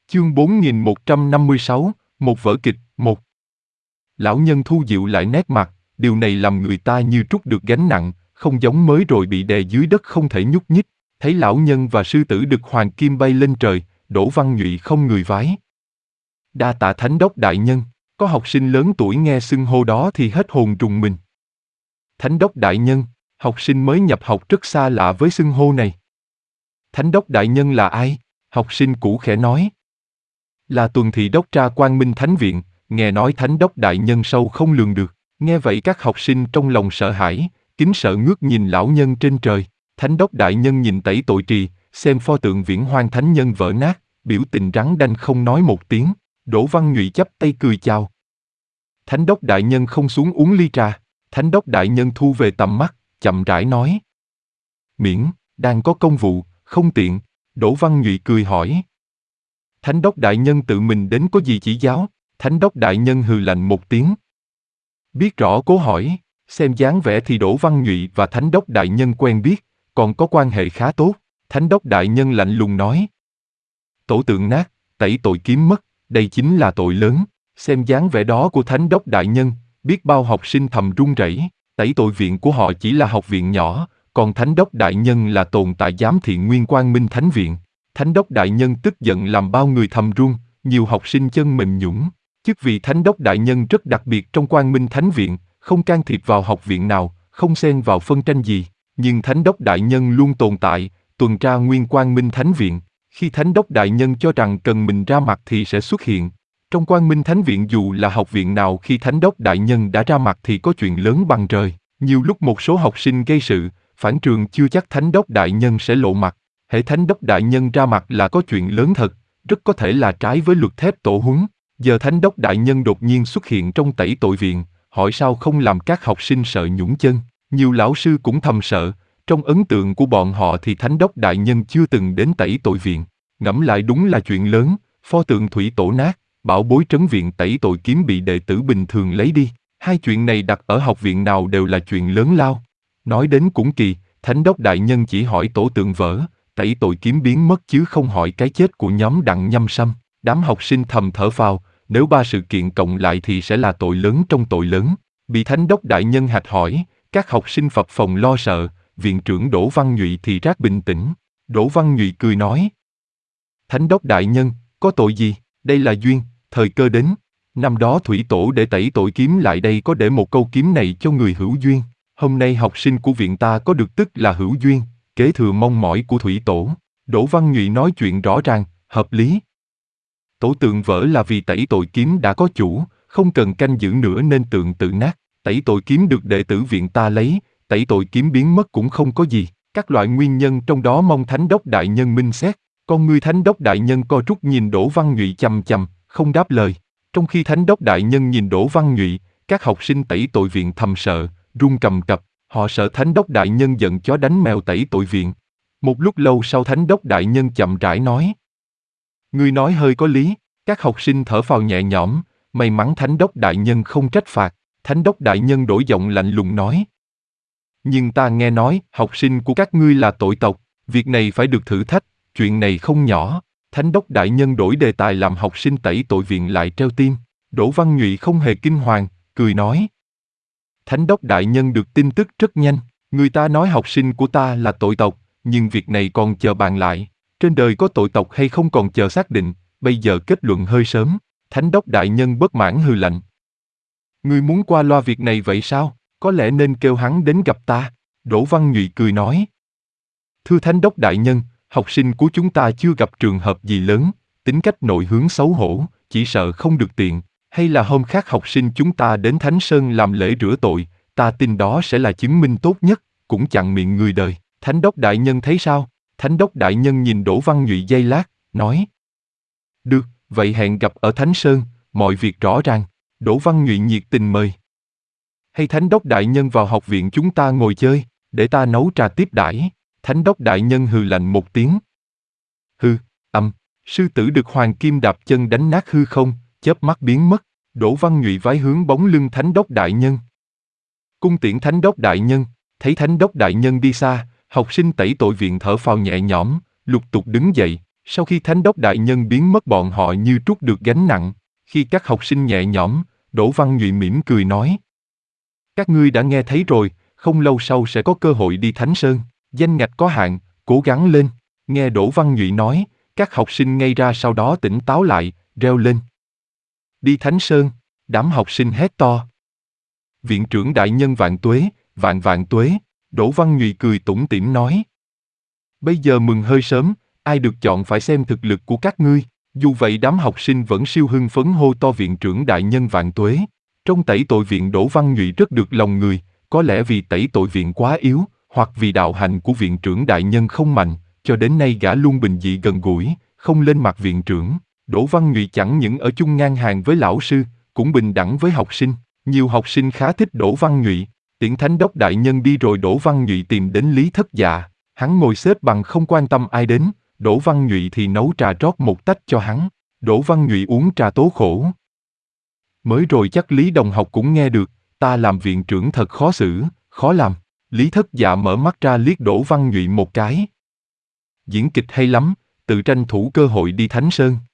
Chương 4156, một vở kịch, một. Lão nhân thu dịu lại nét mặt, điều này làm người ta như trút được gánh nặng, không giống mới rồi bị đè dưới đất không thể nhúc nhích. Thấy lão nhân và sư tử đực hoàng kim bay lên trời, Đỗ Văn Nhụy không người vái. Đa tạ thánh đốc đại nhân. Có học sinh lớn tuổi nghe xưng hô đó thì hết hồn rùng mình. Thánh đốc đại nhân, học sinh mới nhập học rất xa lạ với xưng hô này. Thánh đốc đại nhân là ai? Học sinh cũ khẽ nói. Là tuần thị đốc tra Quang Minh Thánh Viện, nghe nói thánh đốc đại nhân sâu không lường được. Nghe vậy các học sinh trong lòng sợ hãi, kính sợ ngước nhìn lão nhân trên trời. Thánh đốc đại nhân nhìn tẩy tội trì, xem pho tượng Viễn Hoang thánh nhân vỡ nát, biểu tình rắn đanh không nói một tiếng. Đỗ Văn Nhụy chắp tay cười chào. Thánh đốc đại nhân không xuống uống ly trà. Thánh đốc đại nhân thu về tầm mắt, chậm rãi nói. Miễn, đang có công vụ, không tiện. Đỗ Văn Nhụy cười hỏi. Thánh đốc đại nhân tự mình đến có gì chỉ giáo? Thánh đốc đại nhân hừ lạnh một tiếng. Biết rõ cố hỏi, xem dáng vẻ thì Đỗ Văn Nhụy và thánh đốc đại nhân quen biết, còn có quan hệ khá tốt. Thánh đốc đại nhân lạnh lùng nói. Tổ tượng nát, tẩy tội kiếm mất, đây chính là tội lớn. Xem dáng vẻ đó của thánh đốc đại nhân, biết bao học sinh thầm run rẩy. Tẩy tội viện của họ chỉ là học viện nhỏ, còn thánh đốc đại nhân là tồn tại giám thị Nguyên Quang Minh Thánh Viện. Thánh đốc đại nhân tức giận làm bao người thầm run, nhiều học sinh chân mềm nhũn. Chức vị thánh đốc đại nhân rất đặc biệt trong Quang Minh Thánh Viện, không can thiệp vào học viện nào, không xen vào phân tranh gì. Nhưng thánh đốc đại nhân luôn tồn tại, tuần tra Nguyên Quang Minh Thánh Viện. Khi thánh đốc đại nhân cho rằng cần mình ra mặt thì sẽ xuất hiện. Trong Quang Minh Thánh Viện dù là học viện nào khi thánh đốc đại nhân đã ra mặt thì có chuyện lớn bằng trời. Nhiều lúc một số học sinh gây sự, phản trường chưa chắc thánh đốc đại nhân sẽ lộ mặt. Hễ thánh đốc đại nhân ra mặt là có chuyện lớn thật, rất có thể là trái với luật thép tổ huấn. Giờ thánh đốc đại nhân đột nhiên xuất hiện trong tẩy tội viện, hỏi sao không làm các học sinh sợ nhũn chân. Nhiều lão sư cũng thầm sợ, trong ấn tượng của bọn họ thì thánh đốc đại nhân chưa từng đến tẩy tội viện. Ngẫm lại đúng là chuyện lớn, pho tượng thủy tổ nát, bảo bối trấn viện tẩy tội kiếm bị đệ tử bình thường lấy đi. Hai chuyện này đặt ở học viện nào đều là chuyện lớn lao. Nói đến cũng kỳ, thánh đốc đại nhân chỉ hỏi tổ tượng vỡ, tẩy tội kiếm biến mất chứ không hỏi cái chết của nhóm Đặng Nhâm Sâm. Đám học sinh thầm thở phào, nếu ba sự kiện cộng lại thì sẽ là tội lớn trong tội lớn. Bị thánh đốc đại nhân hạch hỏi, các học sinh phập phồng lo sợ, viện trưởng Đỗ Văn Nhụy thì rất bình tĩnh. Đỗ Văn Nhụy cười nói. Thánh đốc đại nhân, có tội gì? Đây là duyên, thời cơ đến. Năm đó thủy tổ để tẩy tội kiếm lại đây có để một câu kiếm này cho người hữu duyên. Hôm nay học sinh của viện ta có được tức là hữu duyên, kế thừa mong mỏi của thủy tổ. Đỗ Văn Nhụy nói chuyện rõ ràng, hợp lý. Tổ tượng vỡ là vì tẩy tội kiếm đã có chủ, không cần canh giữ nữa nên tượng tự nát. Tẩy tội kiếm được đệ tử viện ta lấy, tẩy tội kiếm biến mất cũng không có gì. Các loại nguyên nhân trong đó mong thánh đốc đại nhân minh xét. Con ngươi thánh đốc đại nhân co rút nhìn Đỗ Văn Nhụy chằm chằm, không đáp lời. Trong khi thánh đốc đại nhân nhìn Đỗ Văn Nhụy, các học sinh tẩy tội viện thầm sợ, run cầm cập. Họ sợ thánh đốc đại nhân giận chó đánh mèo tẩy tội viện. Một lúc lâu sau thánh đốc đại nhân chậm rãi nói. Ngươi nói hơi có lý. Các học sinh thở phào nhẹ nhõm, may mắn thánh đốc đại nhân không trách phạt. Thánh đốc đại nhân đổi giọng lạnh lùng nói. Nhưng ta nghe nói, học sinh của các ngươi là tội tộc, việc này phải được thử thách, chuyện này không nhỏ. Thánh đốc đại nhân đổi đề tài làm học sinh tẩy tội viện lại treo tim. Đỗ Văn Nhụy không hề kinh hoàng, cười nói. Thánh đốc đại nhân được tin tức rất nhanh, người ta nói học sinh của ta là tội tộc, nhưng việc này còn chờ bàn lại. Trên đời có tội tộc hay không còn chờ xác định, bây giờ kết luận hơi sớm. Thánh đốc đại nhân bất mãn hừ lạnh. Ngươi muốn qua loa việc này vậy sao? Có lẽ nên kêu hắn đến gặp ta. Đỗ Văn Nhụy cười nói. Thưa thánh đốc đại nhân, học sinh của chúng ta chưa gặp trường hợp gì lớn, tính cách nội hướng xấu hổ, chỉ sợ không được tiện. Hay là hôm khác học sinh chúng ta đến Thánh Sơn làm lễ rửa tội, ta tin đó sẽ là chứng minh tốt nhất, cũng chặn miệng người đời. Thánh đốc đại nhân thấy sao? Thánh đốc đại nhân nhìn Đỗ Văn Nhụy giây lát, nói. Được, vậy hẹn gặp ở Thánh Sơn, mọi việc rõ ràng. Đỗ Văn Nhụy nhiệt tình mời. Hay thánh đốc đại nhân vào học viện chúng ta ngồi chơi, để ta nấu trà tiếp đãi. Thánh đốc đại nhân hừ lạnh một tiếng. Hừ, sư tử được hoàng kim đạp chân đánh nát hư không, chớp mắt biến mất. Đỗ Văn Nhụy vái hướng bóng lưng thánh đốc đại nhân. Cung tiễn thánh đốc đại nhân. Thấy thánh đốc đại nhân đi xa, học sinh tẩy tội viện thở phào nhẹ nhõm, lục tục đứng dậy. Sau khi Thánh đốc đại nhân biến mất, bọn họ như trút được gánh nặng. Khi các học sinh nhẹ nhõm, Đỗ Văn Nhụy mỉm cười nói: các ngươi đã nghe thấy rồi, không lâu sau sẽ có cơ hội đi Thánh Sơn, danh ngạch có hạn, cố gắng lên. Nghe Đỗ Văn Nhụy nói, các học sinh ngây ra, sau đó tỉnh táo lại, reo lên: đi Thánh Sơn! Đám học sinh hét to: viện trưởng đại nhân vạn tuế, vạn vạn tuế! Đỗ Văn Nhụy cười tủm tỉm nói: bây giờ mừng hơi sớm, ai được chọn phải xem thực lực của các ngươi. Dù vậy đám học sinh vẫn siêu hưng phấn hô to viện trưởng đại nhân vạn tuế. Trong tẩy tội viện, Đỗ Văn Nhụy rất được lòng người, có lẽ vì tẩy tội viện quá yếu, hoặc vì đạo hạnh của viện trưởng đại nhân không mạnh, cho đến nay gã luôn bình dị gần gũi, không lên mặt viện trưởng. Đỗ Văn Nhụy chẳng những ở chung ngang hàng với lão sư, cũng bình đẳng với học sinh. Nhiều học sinh khá thích Đỗ Văn Nhụy. Tiễn Thánh đốc đại nhân đi rồi, Đỗ Văn Nhụy tìm đến Lý Thất Dạ. Hắn ngồi xếp bằng không quan tâm ai đến, Đỗ Văn Nhụy thì nấu trà rót một tách cho hắn. Đỗ Văn Nhụy uống trà tố khổ. Mới rồi chắc Lý đồng học cũng nghe được, ta làm viện trưởng thật khó xử, khó làm. Lý Thất Dạ mở mắt ra liếc Đỗ Văn Nhụy một cái. Diễn kịch hay lắm, tự tranh thủ cơ hội đi Thánh Sơn.